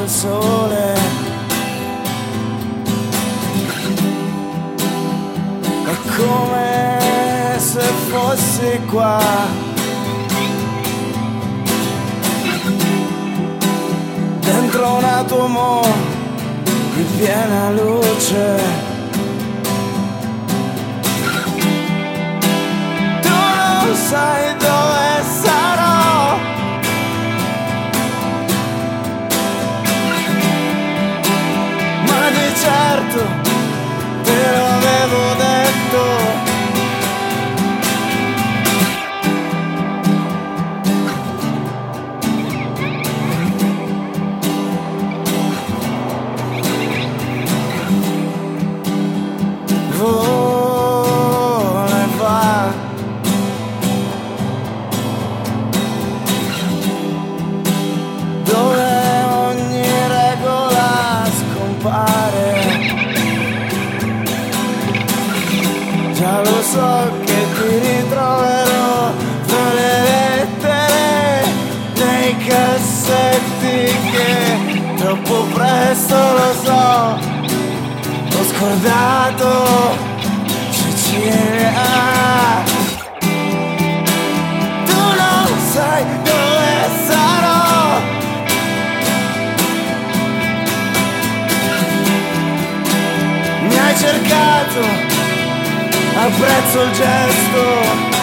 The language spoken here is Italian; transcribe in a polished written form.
il sole. È come se fossi qua, dentro un atomo di piena luce. Tu non sai dove sarò, ma di certo te lo avevo detto. Voleva dove ogni regola scompare. Già lo so che ti ritroverò tra le lettere nei cassetti, che troppo presto, lo so, ho scordato Cecilia. Tu non sai dove sarò, mi hai cercato, apprezzo il gesto.